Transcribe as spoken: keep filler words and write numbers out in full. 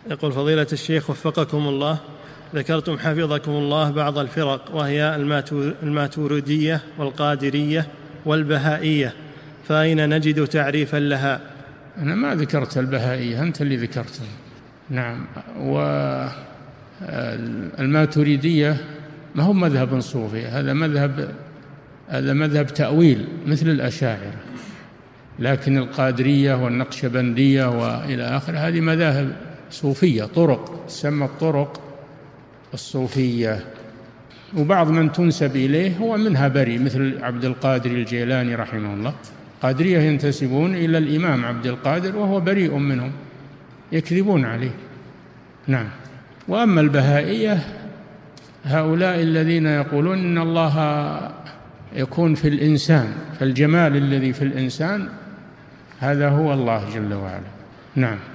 يقول فضيلة الشيخ وفقكم الله، ذكرتم حفظكم الله بعض الفرق وهي الماتوريدية والقادرية والبهائية، فأين نجد تعريفا لها؟ أنا ما ذكرت البهائية، أنت اللي ذكرتها. نعم. والماتوريدية ما هو مذهب صوفي، هذا مذهب هذا مذهب تأويل مثل الأشاعرة، لكن القادرية والنقشبندية وإلى آخره هذه مذاهب صوفية، طرق تسمى الطرق الصوفية، وبعض من تنسب إليه هو منها بريء مثل عبد القادر الجيلاني رحمه الله. قادرية ينتسبون إلى الإمام عبد القادر وهو بريء منهم، يكذبون عليه. نعم. وأما البهائية هؤلاء الذين يقولون إن الله يكون في الإنسان، فالجمال الذي في الإنسان هذا هو الله جل وعلا. نعم.